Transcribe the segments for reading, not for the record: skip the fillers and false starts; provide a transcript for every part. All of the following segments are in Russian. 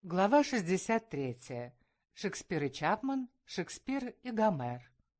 Глава 63. Шекспир и Чапман, Шекспир и Гомер.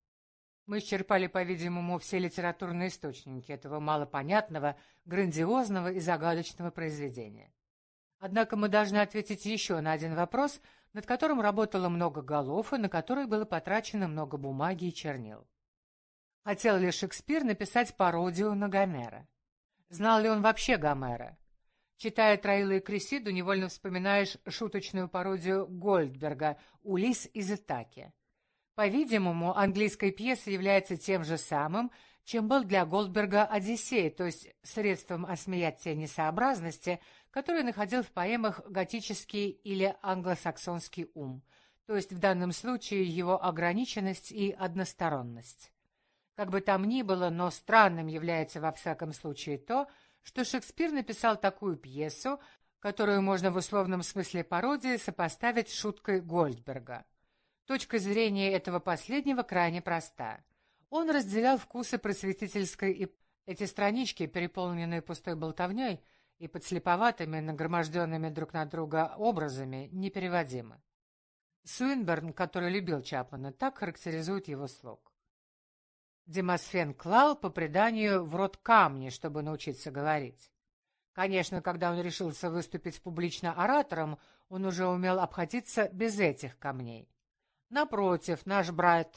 Мы исчерпали, по-видимому, все литературные источники этого малопонятного, грандиозного и загадочного произведения. Однако мы должны ответить еще на один вопрос, над которым работало много голов и на который было потрачено много бумаги и чернил. Хотел ли Шекспир написать пародию на Гомера? Знал ли он вообще Гомера? Читая Троила и Кресиду, невольно вспоминаешь шуточную пародию Гольдберга «Улисс из Итаки». По-видимому, английская пьеса является тем же самым, чем был для Голдберга «Одиссей», то есть средством осмеять те несообразности, которые находил в поэмах готический или англосаксонский ум, то есть в данном случае его ограниченность и односторонность. Как бы там ни было, но странным является во всяком случае то, что Шекспир написал такую пьесу, которую можно в условном смысле пародии сопоставить с шуткой Гольдберга. Точка зрения этого последнего крайне проста. Он разделял вкусы просветительской и эти странички, переполненные пустой болтовней и подслеповатыми, нагроможденными друг на друга образами, непереводимы. Суинберн, который любил Чапмана, так характеризует его слог. Демосфен клал, по преданию, в рот камни, чтобы научиться говорить. Конечно, когда он решился выступить публично оратором, он уже умел обходиться без этих камней. Напротив, наш брат...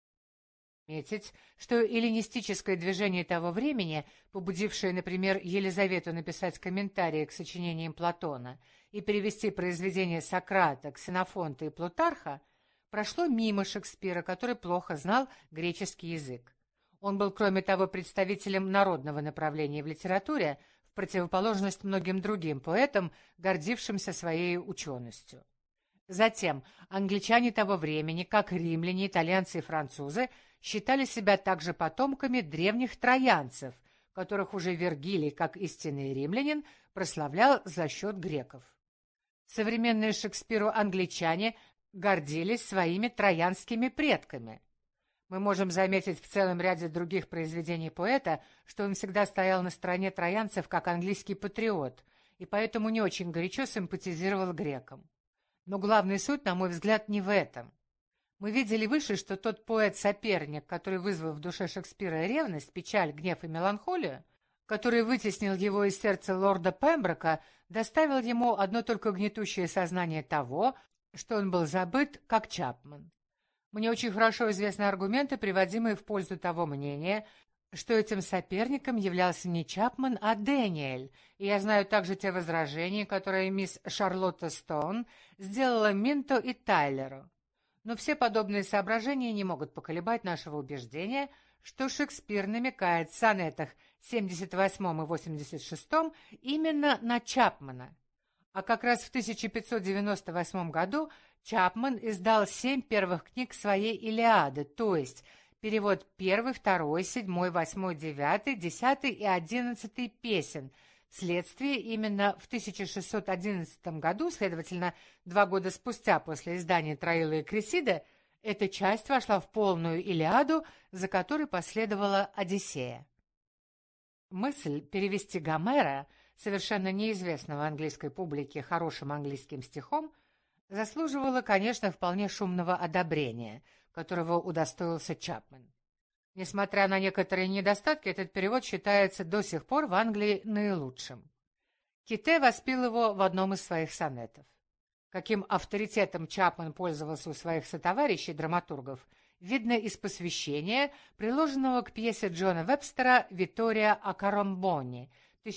Метить, что эллинистическое движение того времени, побудившее, например, Елизавету написать комментарии к сочинениям Платона и перевести произведения Сократа, Ксенофонта и Плутарха, прошло мимо Шекспира, который плохо знал греческий язык. Он был, кроме того, представителем народного направления в литературе, в противоположность многим другим поэтам, гордившимся своей ученостью. Затем, англичане того времени, как римляне, итальянцы и французы, считали себя также потомками древних троянцев, которых уже Вергилий, как истинный римлянин, прославлял за счет греков. Современные Шекспиру англичане гордились своими троянскими предками. Мы можем заметить в целом ряде других произведений поэта, что он всегда стоял на стороне троянцев как английский патриот, и поэтому не очень горячо симпатизировал грекам. Но главная суть, на мой взгляд, не в этом. Мы видели выше, что тот поэт-соперник, который вызвал в душе Шекспира ревность, печаль, гнев и меланхолию, который вытеснил его из сердца лорда Пемброка, доставил ему одно только гнетущее сознание того, что он был забыт, как Чапман. Мне очень хорошо известны аргументы, приводимые в пользу того мнения, что этим соперником являлся не Чапман, а Дэниэль, и я знаю также те возражения, которые мисс Шарлотта Стоун сделала Минто и Тайлеру. Но все подобные соображения не могут поколебать нашего убеждения, что Шекспир намекает в сонетах 78 и 86 именно на Чапмана. А как раз в 1598 году Чапман издал 7 первых книг своей «Илиады», то есть перевод 1, 2, 7, 8, 9, 10 и 11 песен. Вследствие именно в 1611 году, следовательно, 2 года спустя после издания Троила и Кресида, эта часть вошла в полную «Илиаду», за которой последовала «Одиссея». Мысль перевести Гомера, совершенно неизвестного английской публике хорошим английским стихом, заслуживала, конечно, вполне шумного одобрения, которого удостоился Чапман. Несмотря на некоторые недостатки, этот перевод считается до сих пор в Англии наилучшим. Ките воспел его в одном из своих сонетов. Каким авторитетом Чапман пользовался у своих сотоварищей-драматургов, видно из посвящения, приложенного к пьесе Джона Вебстера «Виттория о Карамбоне»,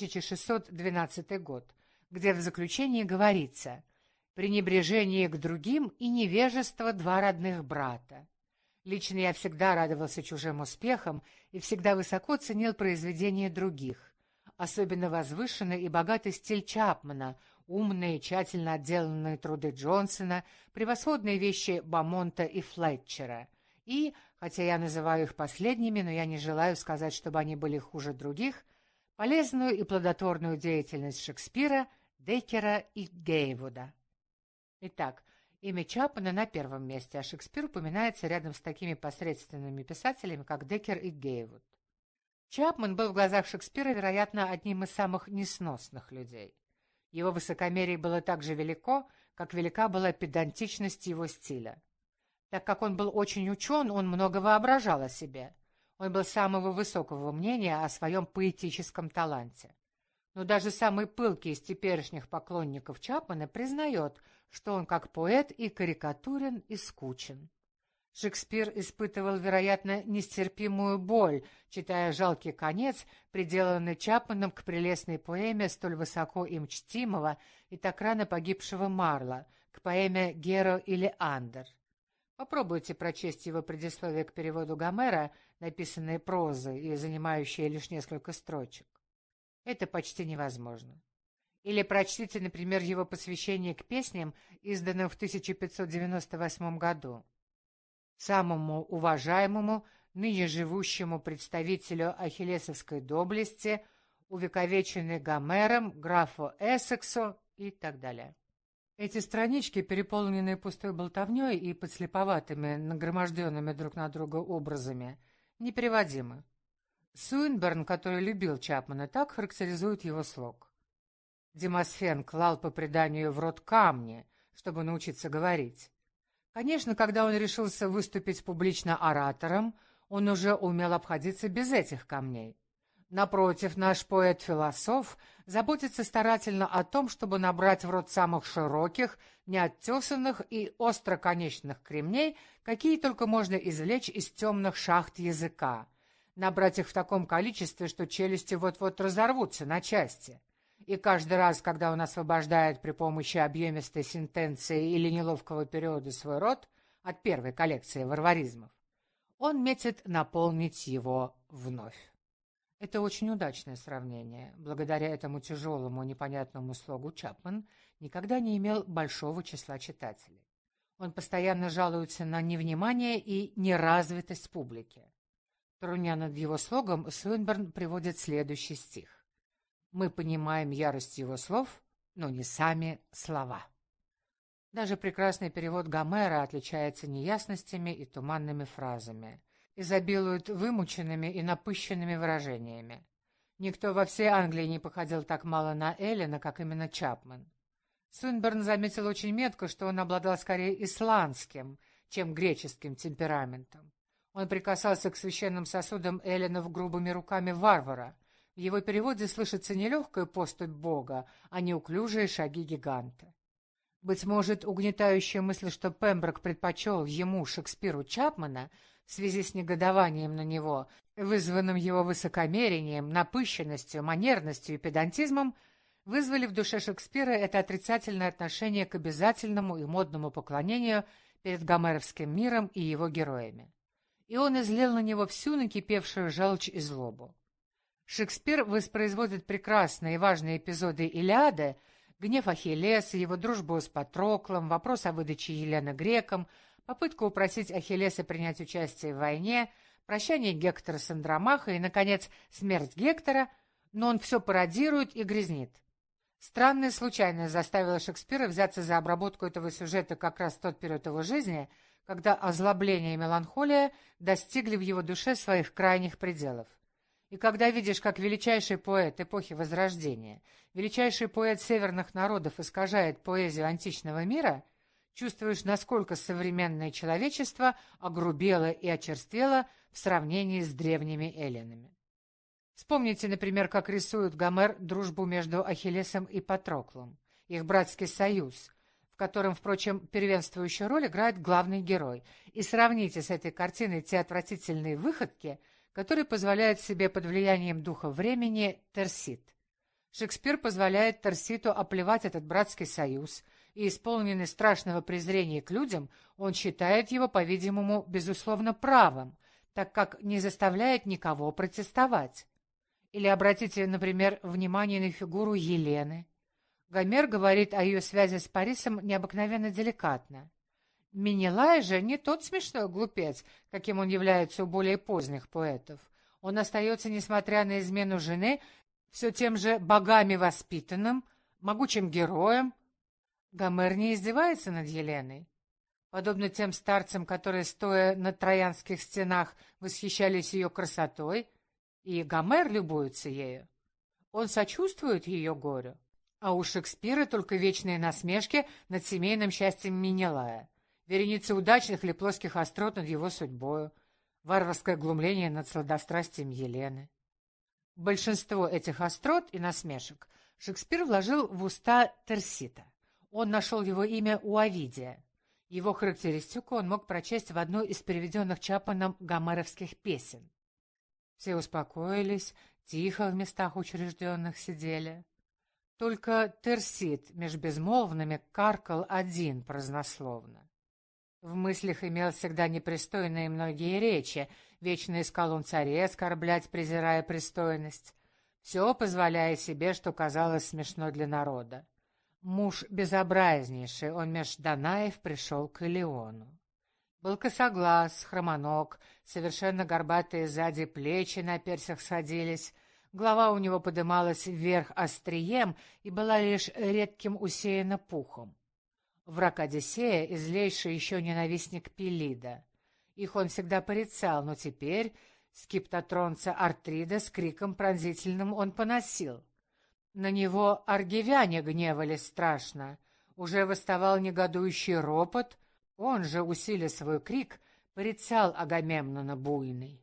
1612 год, где в заключении говорится «Пренебрежение к другим и невежество два родных брата». Лично я всегда радовался чужим успехам и всегда высоко ценил произведения других. Особенно возвышенный и богатый стиль Чапмана, умные и тщательно отделанные труды Джонсона, превосходные вещи Бамонта и Флетчера. И, хотя я называю их последними, но я не желаю сказать, чтобы они были хуже других, полезную и плодотворную деятельность Шекспира, Деккера и Гейвуда. Итак, имя Чапмана на первом месте, а Шекспир упоминается рядом с такими посредственными писателями, как Деккер и Гейвуд. Чапман был в глазах Шекспира, вероятно, одним из самых несносных людей. Его высокомерие было так же велико, как велика была педантичность его стиля. Так как он был очень учен, он много воображал о себе. Он был самого высокого мнения о своем поэтическом таланте. Но даже самый пылкий из теперешних поклонников Чапмана признает, что он как поэт и карикатурен, и скучен. Шекспир испытывал, вероятно, нестерпимую боль, читая жалкий конец, приделанный Чапманом к прелестной поэме столь высоко им чтимого и так рано погибшего Марла, к поэме «Геро или Андер». Попробуйте прочесть его предисловие к переводу Гомера, написанное прозой и занимающее лишь несколько строчек. Это почти невозможно. Или прочтите, например, его посвящение к песням, изданным в 1598 году. Самому уважаемому, ныне живущему представителю ахиллесовской доблести, увековеченный Гомером, графу Эссексу и так далее. Эти странички, переполненные пустой болтовней и подслеповатыми, нагроможденными друг на друга образами, непереводимы. Суинберн, который любил Чапмана, так характеризует его слог. Демосфен клал по преданию в рот камни, чтобы научиться говорить. Конечно, когда он решился выступить публично оратором, он уже умел обходиться без этих камней. Напротив, наш поэт-философ заботится старательно о том, чтобы набрать в рот самых широких, неоттесанных и остроконечных кремней, какие только можно извлечь из темных шахт языка, набрать их в таком количестве, что челюсти вот-вот разорвутся на части. И каждый раз, когда он освобождает при помощи объемистой сентенции или неловкого периода свой рот от первой коллекции варваризмов, он метит наполнить его вновь. Это очень удачное сравнение. Благодаря этому тяжелому, непонятному слогу Чапман никогда не имел большого числа читателей. Он постоянно жалуется на невнимание и неразвитость публики. Труня над его слогом, Суинберн приводит следующий стих. «Мы понимаем ярость его слов, но не сами слова». Даже прекрасный перевод Гомера отличается неясностями и туманными фразами, изобилует вымученными и напыщенными выражениями. Никто во всей Англии не походил так мало на Эллина, как именно Чапман. Суинберн заметил очень метко, что он обладал скорее исландским, чем греческим темпераментом. Он прикасался к священным сосудам Эллинов грубыми руками варвара. В его переводе слышится не легкая поступь Бога, а неуклюжие шаги гиганта. Быть может, угнетающая мысль, что Пемброк предпочел ему, Шекспиру, Чапмана, в связи с негодованием на него, вызванным его высокомерием, напыщенностью, манерностью и педантизмом, вызвали в душе Шекспира это отрицательное отношение к обязательному и модному поклонению перед гомеровским миром и его героями. И он излил на него всю накипевшую желчь и злобу. Шекспир воспроизводит прекрасные и важные эпизоды Илиады, гнев Ахиллеса, его дружбу с Патроклом, вопрос о выдаче Елены грекам, попытку упросить Ахиллеса принять участие в войне, прощание Гектора с Андромахой и, наконец, смерть Гектора, но он все пародирует и грязнит. Странная случайность заставила Шекспира взяться за обработку этого сюжета как раз в тот период его жизни, когда озлобление и меланхолия достигли в его душе своих крайних пределов. И когда видишь, как величайший поэт эпохи Возрождения, величайший поэт северных народов искажает поэзию античного мира, чувствуешь, насколько современное человечество огрубело и очерствело в сравнении с древними эллинами. Вспомните, например, как рисует Гомер дружбу между Ахиллесом и Патроклом, их братский союз, в котором, впрочем, первенствующую роль играет главный герой, и сравните с этой картиной те отвратительные выходки, которые позволяет себе под влиянием духа времени Терсит. Шекспир позволяет Терситу оплевать этот братский союз, и, исполненный страшного презрения к людям, он считает его, по-видимому, безусловно правым, так как не заставляет никого протестовать. Или обратите, например, внимание на фигуру Елены. Гомер говорит о ее связи с Парисом необыкновенно деликатно. Менелай же не тот смешной глупец, каким он является у более поздних поэтов. Он остается, несмотря на измену жены, все тем же богами воспитанным, могучим героем. Гомер не издевается над Еленой. Подобно тем старцам, которые, стоя на троянских стенах, восхищались ее красотой, и Гомер любуется ею. Он сочувствует ее горю. А у Шекспира только вечные насмешки над семейным счастьем Менелая, вереница удачных или плоских острот над его судьбою, варварское глумление над сладострастием Елены. Большинство этих острот и насмешек Шекспир вложил в уста Терсита. Он нашел его имя у Овидия. Его характеристику он мог прочесть в одной из переведенных Чапманом гомеровских песен. Все успокоились, тихо в местах учрежденных сидели. Только Терсит меж безмолвными каркал один празднословно. В мыслях имел всегда непристойные многие речи, вечно искал он царей оскорблять, презирая пристойность, все позволяя себе, что казалось смешно для народа. Муж безобразнейший, он меж Данаев пришел к Илеону. Был косоглаз, хромоног, совершенно горбатые сзади плечи на персях сходились, голова у него подымалась вверх острием и была лишь редким усеяна пухом. Враг Одиссея, и злейший еще ненавистник Пелида. Их он всегда порицал, но теперь скиптотронца Артрида с криком пронзительным он поносил. На него аргивяне гневались страшно. Уже восставал негодующий ропот, он же, усиля свой крик, порицал Агамемнона буйный.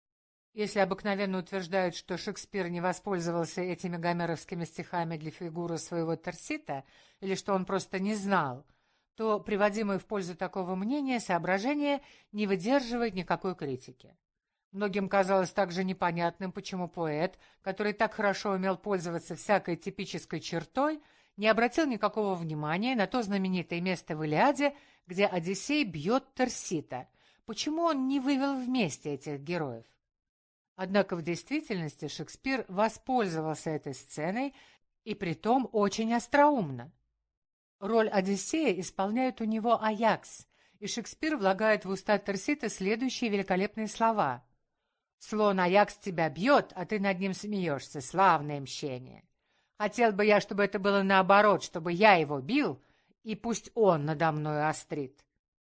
Если обыкновенно утверждают, что Шекспир не воспользовался этими гомеровскими стихами для фигуры своего Терсита, или что он просто не знал, то приводимое в пользу такого мнения соображение не выдерживает никакой критики. Многим казалось также непонятным, почему поэт, который так хорошо умел пользоваться всякой типической чертой, не обратил никакого внимания на то знаменитое место в Илиаде, где Одиссей бьет Терсита. Почему он не вывел вместе этих героев? Однако в действительности Шекспир воспользовался этой сценой, и притом очень остроумно. Роль Одиссея исполняет у него Аякс, и Шекспир влагает в уста Терсита следующие великолепные слова. «Слон Аякс тебя бьет, а ты над ним смеешься. Славное мщение. Хотел бы я, чтобы это было наоборот, чтобы я его бил, и пусть он надо мною острит».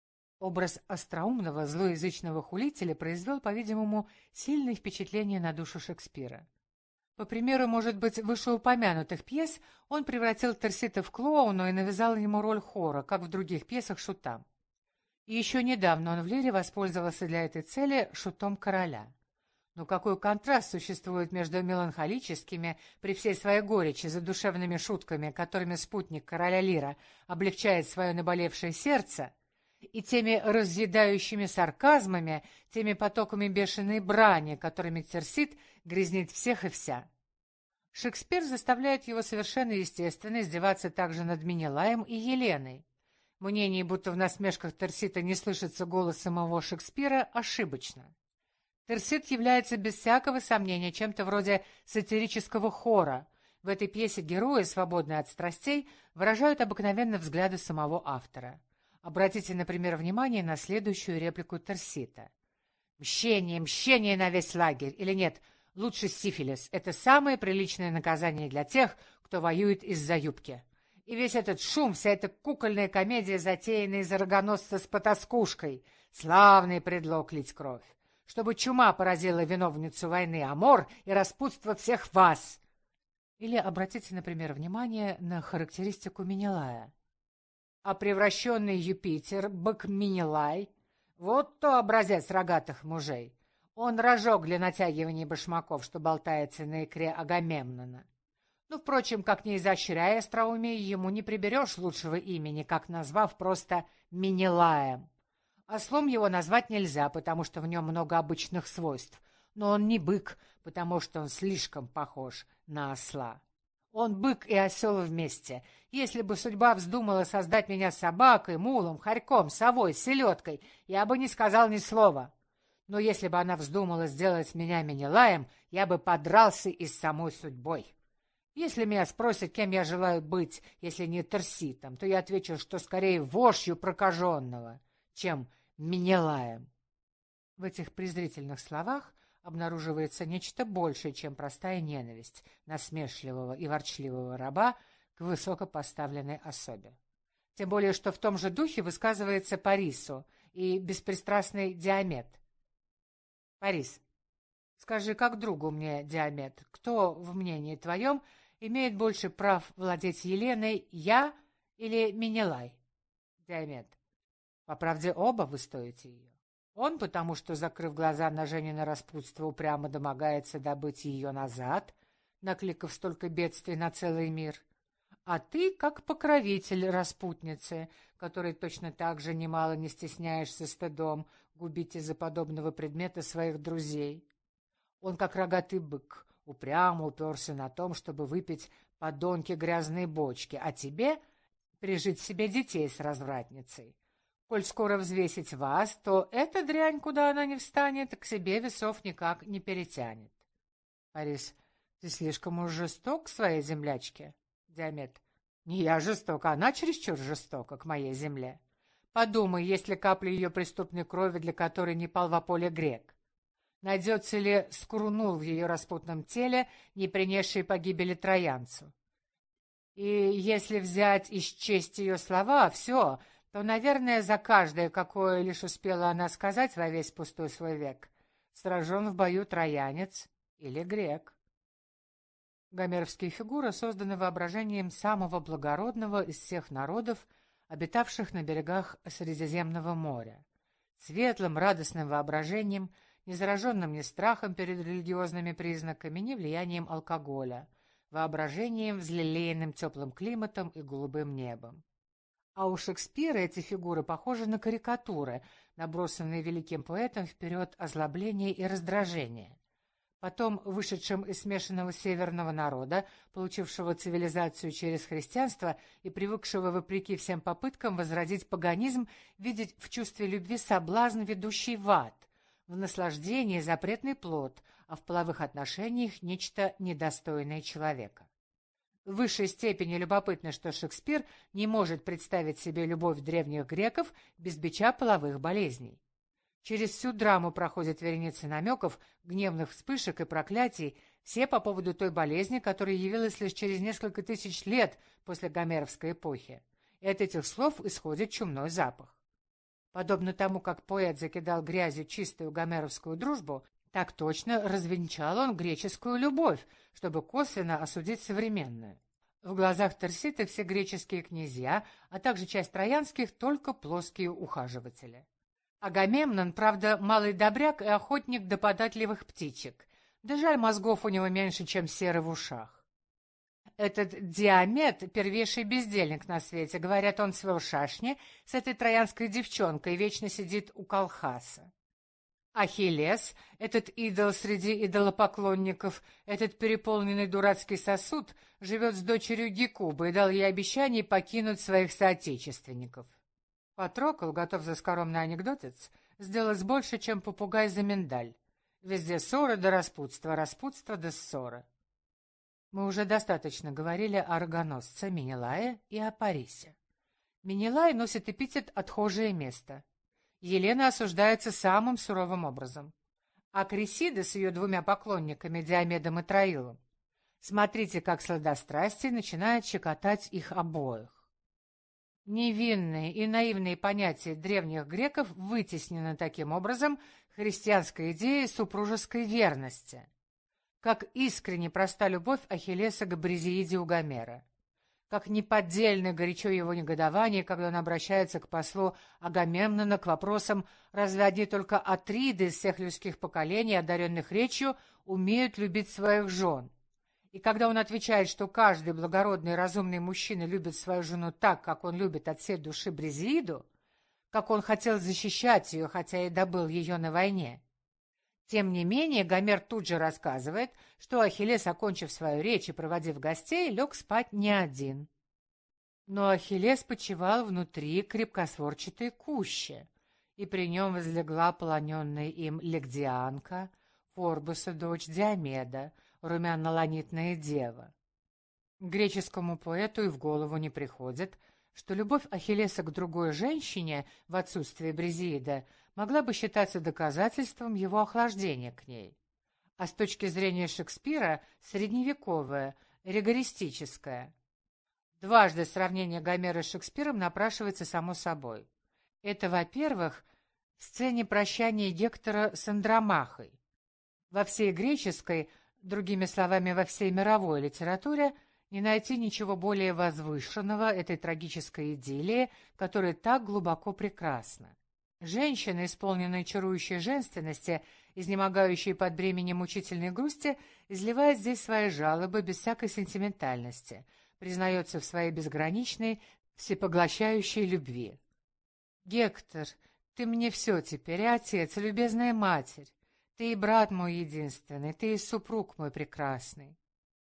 Образ остроумного, злоязычного хулителя произвел, по-видимому, сильное впечатление на душу Шекспира. По примеру, может быть, вышеупомянутых пьес, он превратил Терсита в клоуна и навязал ему роль хора, как в других пьесах шута. И еще недавно он в лире воспользовался для этой цели шутом короля. Но какой контраст существует между меланхолическими, при всей своей горечи, задушевными шутками, которыми спутник короля Лира облегчает свое наболевшее сердце, и теми разъедающими сарказмами, теми потоками бешеной брани, которыми Терсит грязнит всех и вся. Шекспир заставляет его совершенно естественно издеваться также над Менелаем и Еленой. Мнение, будто в насмешках Терсита не слышится голос самого Шекспира, ошибочно. Терсит является без всякого сомнения чем-то вроде сатирического хора. В этой пьесе герои, свободные от страстей, выражают обыкновенно взгляды самого автора. Обратите, например, внимание на следующую реплику Терсита. «Мщение, мщение на весь лагерь!» Или нет, лучше сифилис. Это самое приличное наказание для тех, кто воюет из-за юбки. И весь этот шум, вся эта кукольная комедия, затеянная из-за рогоносца с потаскушкой, славный предлог лить кровь, чтобы чума поразила виновницу войны Амор и распутство всех вас. Или обратите, например, внимание на характеристику Менелая. А превращенный Юпитер, бык Менелай, вот то образец рогатых мужей. Он рожок для натягивания башмаков, что болтается на икре Агамемнона. Ну, впрочем, как не изощряя остроумие, ему не приберешь лучшего имени, как назвав просто Менелаем. Ослом его назвать нельзя, потому что в нем много обычных свойств, но он не бык, потому что он слишком похож на осла. Он бык и осел вместе. Если бы судьба вздумала создать меня собакой, мулом, хорьком, совой, селедкой, я бы не сказал ни слова. Но если бы она вздумала сделать меня Менелаем, я бы подрался и с самой судьбой. Если меня спросят, кем я желаю быть, если не Терситом, то я отвечу, что скорее вошью прокаженного, чем Менелаем. В этих презрительных словах обнаруживается нечто большее, чем простая ненависть насмешливого и ворчливого раба к высокопоставленной особе. Тем более, что в том же духе высказывается Парису и беспристрастный Диамет. Парис, скажи, как другу мне, Диамет, кто, в мнении твоем, имеет больше прав владеть Еленой, я или Менелай? Диамет. По правде, оба вы стоите ее. Он, потому что, закрыв глаза на Женина распутство, упрямо домогается добыть ее назад, накликав столько бедствий на целый мир. А ты, как покровитель распутницы, который точно так же немало не стесняешься стыдом губить из-за подобного предмета своих друзей. Он, как рогатый бык, упрямо уперся на том, чтобы выпить по донке грязные бочки, а тебе прижить себе детей с развратницей. Коль скоро взвесить вас, то эта дрянь, куда она не встанет, к себе весов никак не перетянет. Парис, ты слишком уж жесток к своей землячке. Диамет, не я жесток, а она чересчур жестока к моей земле. Подумай, есть ли капля ее преступной крови, для которой не пал во поле грек? Найдется ли скурнул в ее распутном теле, не принесший погибели троянцу? И если взять и счесть ее слова, все, то, наверное, за каждое, какое лишь успела она сказать во весь пустой свой век, сражен в бою троянец или грек. Гомеровские фигуры созданы воображением самого благородного из всех народов, обитавших на берегах Средиземного моря. Светлым, радостным воображением, не зараженным ни страхом перед религиозными признаками, ни влиянием алкоголя, воображением, взлелеянным теплым климатом и голубым небом. А у Шекспира эти фигуры похожи на карикатуры, набросанные великим поэтом вперед озлобления и раздражения. Потом, вышедшим из смешанного северного народа, получившего цивилизацию через христианство и привыкшего, вопреки всем попыткам, возродить паганизм, видеть в чувстве любви соблазн, ведущий в ад, в наслаждении запретный плод, а в половых отношениях нечто недостойное человека. В высшей степени любопытно, что Шекспир не может представить себе любовь древних греков без бича половых болезней. Через всю драму проходят вереницы намеков, гневных вспышек и проклятий, все по поводу той болезни, которая явилась лишь через несколько тысяч лет после гомеровской эпохи. И от этих слов исходит чумной запах. Подобно тому, как поэт закидал грязью чистую гомеровскую дружбу, так точно развенчал он греческую любовь, чтобы косвенно осудить современную. В глазах Терситы все греческие князья, а также часть троянских, только плоские ухаживатели. Агамемнон, правда, малый добряк и охотник до податливых птичек. Да жаль, мозгов у него меньше, чем серы в ушах. Этот Диамет — первейший бездельник на свете. Говорят, он свел шашни с этой троянской девчонкой и вечно сидит у Колхаса. Ахиллес, этот идол среди идолопоклонников, этот переполненный дурацкий сосуд, живет с дочерью Гекубы и дал ей обещание покинуть своих соотечественников. Патрокл, готов за скоромный анекдотец, сделать больше, чем попугай за миндаль. Везде ссоры до распутства, распутство до ссоры. Мы уже достаточно говорили о рогоносце Менелае и о Парисе. Менелай носит эпитет «отхожее место». Елена осуждается самым суровым образом. А Крисида с ее двумя поклонниками, Диомедом и Троилом, смотрите, как сладострастие начинает щекотать их обоих. Невинные и наивные понятия древних греков вытеснены таким образом христианской идеей супружеской верности. Как искренне проста любовь Ахиллеса к Бризеиде у Гомера. Как неподдельно горячо его негодование, когда он обращается к послу Агамемнона к вопросам, разве одни только Атриды из всех людских поколений, одаренных речью, умеют любить своих жен? И когда он отвечает, что каждый благородный и разумный мужчина любит свою жену так, как он любит от всей души Бризеиду, как он хотел защищать ее, хотя и добыл ее на войне. Тем не менее, Гомер тут же рассказывает, что Ахиллес, окончив свою речь и проводив гостей, лег спать не один. Но Ахиллес почивал внутри крепкосворчатой кущи, и при нем возлегла полоненная им Легдианка, Форбуса, дочь Диомеда, румяно-ланитная дева. Греческому поэту и в голову не приходит, что любовь Ахиллеса к другой женщине в отсутствие Бризеида могла бы считаться доказательством его охлаждения к ней. А с точки зрения Шекспира — средневековая, ригористическая. Дважды сравнение Гомера с Шекспиром напрашивается само собой. Это, во-первых, в сцене прощания Гектора с Андромахой. Во всей греческой, другими словами, во всей мировой литературе Не найти ничего более возвышенного этой трагической идиллии, которая так глубоко прекрасна. Женщина, исполненная чарующей женственности, изнемогающая под бременем мучительной грусти, изливает здесь свои жалобы без всякой сентиментальности, признается в своей безграничной, всепоглощающей любви. «Гектор, ты мне все теперь, и отец, и любезная матерь. Ты и брат мой единственный, ты и супруг мой прекрасный».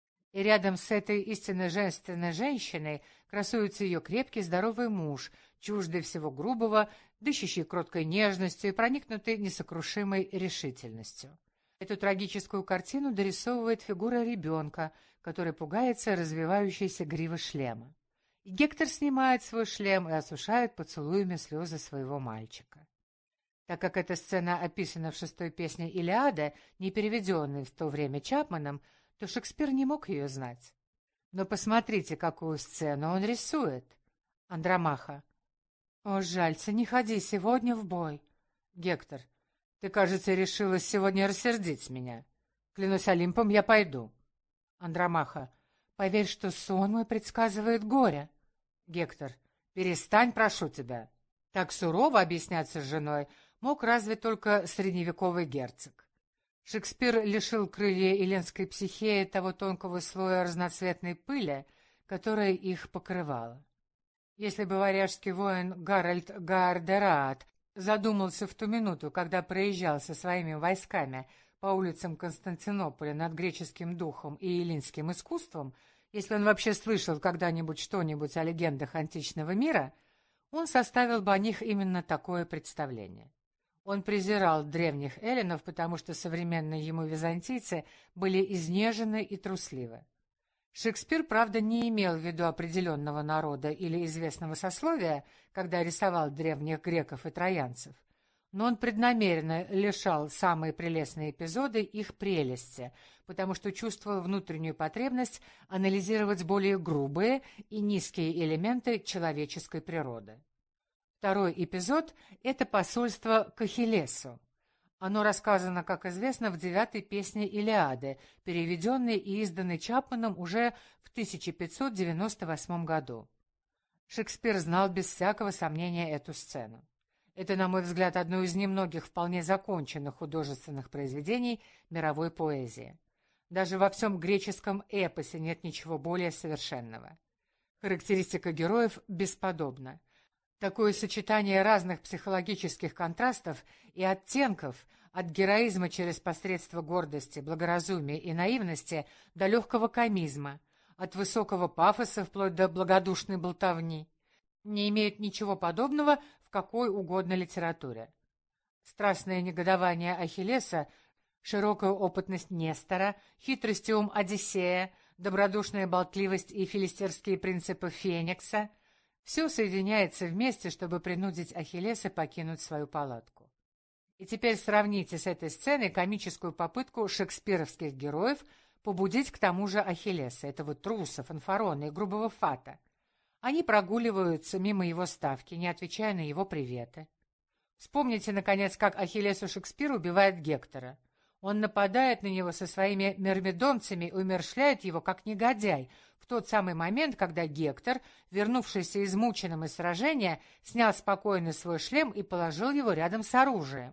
И рядом с этой истинно женственной женщиной красуется ее крепкий здоровый муж, чуждый всего грубого, дышащий кроткой нежностью и проникнутый несокрушимой решительностью. Эту трагическую картину дорисовывает фигура ребенка, который пугается развивающейся гривы шлема. И Гектор снимает свой шлем и осушает поцелуями слезы своего мальчика. Так как эта сцена описана в шестой песне «Илиады», не переведенной в то время Чапманом, то Шекспир не мог ее знать. Но посмотрите, какую сцену он рисует. Андромаха. «О, жальца, не ходи сегодня в бой». Гектор. «Ты, кажется, решила сегодня рассердить меня. Клянусь Олимпом, я пойду». Андромаха. «Поверь, что сон мой предсказывает горе». Гектор. «Перестань, прошу тебя». Так сурово объясняться с женой мог разве только средневековый герцог. Шекспир лишил крылья эллинской психеи того тонкого слоя разноцветной пыли, которая их покрывала. Если бы варяжский воин Гарольд Гаардераат задумался в ту минуту, когда проезжал со своими войсками по улицам Константинополя над греческим духом и эллинским искусством, если он вообще слышал когда-нибудь что-нибудь о легендах античного мира, он составил бы о них именно такое представление. Он презирал древних эллинов, потому что современные ему византийцы были изнежены и трусливы. Шекспир, правда, не имел в виду определенного народа или известного сословия, когда рисовал древних греков и троянцев, но он преднамеренно лишал самые прелестные эпизоды их прелести, потому что чувствовал внутреннюю потребность анализировать более грубые и низкие элементы человеческой природы. Второй эпизод — это посольство к Ахиллесу. Оно рассказано, как известно, в 9-й песне «Илиады», переведенной и изданной Чапманом уже в 1598 году. Шекспир знал без всякого сомнения эту сцену. Это, на мой взгляд, одно из немногих вполне законченных художественных произведений мировой поэзии. Даже во всем греческом эпосе нет ничего более совершенного. Характеристика героев бесподобна. Такое сочетание разных психологических контрастов и оттенков, от героизма через посредство гордости, благоразумия и наивности до легкого комизма, от высокого пафоса вплоть до благодушной болтовни, не имеет ничего подобного в какой угодно литературе. Страстное негодование Ахиллеса, широкая опытность Нестора, хитрости ум Одиссея, добродушная болтливость и филистерские принципы Феникса — все соединяется вместе, чтобы принудить Ахиллеса покинуть свою палатку. И теперь сравните с этой сценой комическую попытку шекспировских героев побудить к тому же Ахиллеса, этого труса, фанфарона и грубого фата. Они прогуливаются мимо его ставки, не отвечая на его приветы. Вспомните, наконец, как Ахиллес у Шекспира убивает Гектора. Он нападает на него со своими мyrмидонцами и умерщвляет его как негодяй, в тот самый момент, когда Гектор, вернувшийся измученным из сражения, снял спокойно свой шлем и положил его рядом с оружием.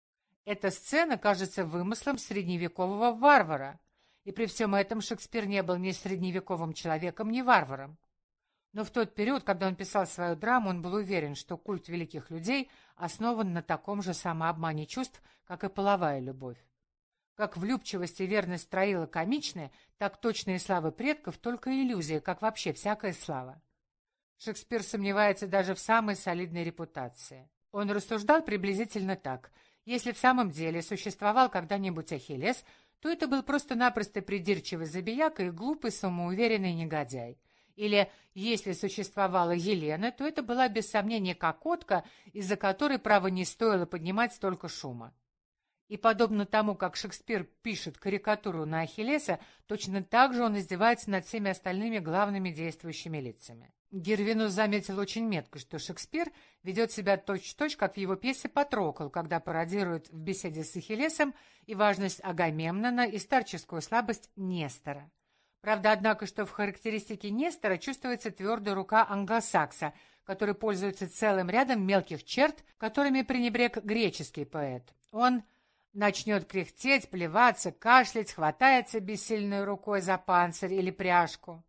Эта сцена кажется вымыслом средневекового варвара, и при всем этом Шекспир не был ни средневековым человеком, ни варваром. Но в тот период, когда он писал свою драму, он был уверен, что культ великих людей основан на таком же самообмане чувств, как и половая любовь. Как влюбчивость и верность строила комичны, так точные славы предков только иллюзия, как вообще всякая слава. Шекспир сомневается даже в самой солидной репутации. Он рассуждал приблизительно так: если в самом деле существовал когда-нибудь Ахиллес, то это был просто-напросто придирчивый забияка и глупый самоуверенный негодяй. Или, если существовала Елена, то это была без сомнения кокотка, из-за которой, право, не стоило поднимать столько шума. И подобно тому, как Шекспир пишет карикатуру на Ахиллеса, точно так же он издевается над всеми остальными главными действующими лицами. Гервинус заметил очень метко, что Шекспир ведет себя точь-в-точь, как в его пьесе «Патрокл», когда пародирует в беседе с Ахиллесом и важность Агамемнона, и старческую слабость Нестора. Правда, однако, что в характеристике Нестора чувствуется твердая рука англосакса, который пользуется целым рядом мелких черт, которыми пренебрег греческий поэт. Он начнет кряхтеть, плеваться, кашлять, хватается бессильной рукой за панцирь или пряжку.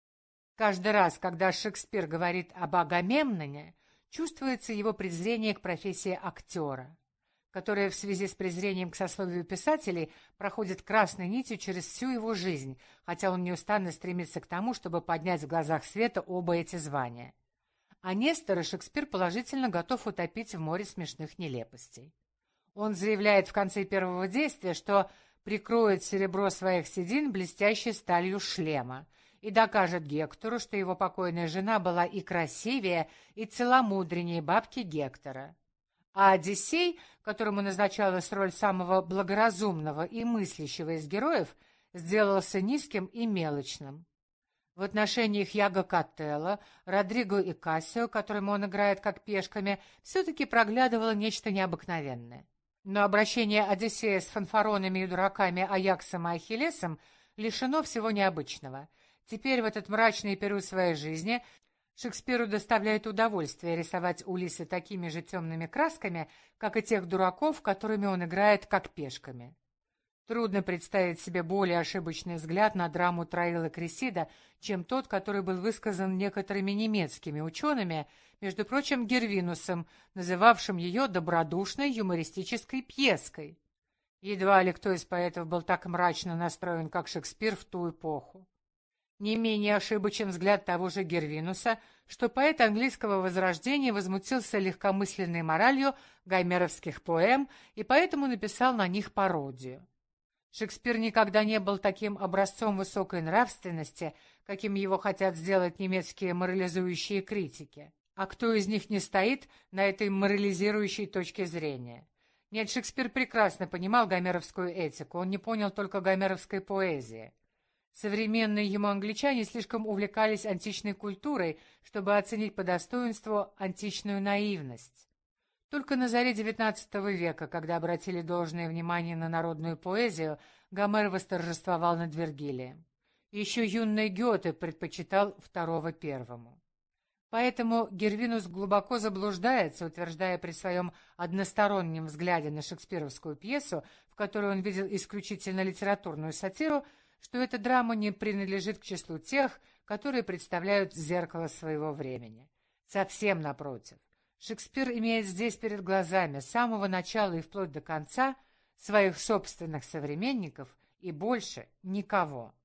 Каждый раз, когда Шекспир говорит об Агамемноне, чувствуется его презрение к профессии актера, которое в связи с презрением к сословию писателей проходит красной нитью через всю его жизнь, хотя он неустанно стремится к тому, чтобы поднять в глазах света оба эти звания. А Нестора Шекспир положительно готов утопить в море смешных нелепостей. Он заявляет в конце первого действия, что прикроет серебро своих седин блестящей сталью шлема и докажет Гектору, что его покойная жена была и красивее, и целомудреннее бабки Гектора. А Одиссей, которому назначалась роль самого благоразумного и мыслящего из героев, сделался низким и мелочным. В отношениях Яго Котелло, Родриго и Кассио, которым он играет как пешками, все-таки проглядывало нечто необыкновенное. Но обращение Одиссея с фанфаронами и дураками Аяксом и Ахиллесом лишено всего необычного. Теперь в этот мрачный период своей жизни Шекспиру доставляет удовольствие рисовать Улисса такими же темными красками, как и тех дураков, которыми он играет как пешками. Трудно представить себе более ошибочный взгляд на драму Троила Крессида, чем тот, который был высказан некоторыми немецкими учеными, между прочим, Гервинусом, называвшим ее добродушной юмористической пьеской. Едва ли кто из поэтов был так мрачно настроен, как Шекспир в ту эпоху. Не менее ошибочен взгляд того же Гервинуса, что поэт английского возрождения возмутился легкомысленной моралью гомеровских поэм и поэтому написал на них пародию. Шекспир никогда не был таким образцом высокой нравственности, каким его хотят сделать немецкие морализующие критики. А кто из них не стоит на этой морализирующей точке зрения? Нет, Шекспир прекрасно понимал гомеровскую этику, он не понял только гомеровской поэзии. Современные ему англичане слишком увлекались античной культурой, чтобы оценить по достоинству античную наивность. Только на заре XIX века, когда обратили должное внимание на народную поэзию, Гомер восторжествовал над Вергилием. Еще юный Гёте предпочитал второго первому. Поэтому Гервинус глубоко заблуждается, утверждая при своем одностороннем взгляде на шекспировскую пьесу, в которой он видел исключительно литературную сатиру, что эта драма не принадлежит к числу тех, которые представляют зеркало своего времени. Совсем напротив. Шекспир имеет здесь перед глазами с самого начала и вплоть до конца своих собственных современников и больше никого.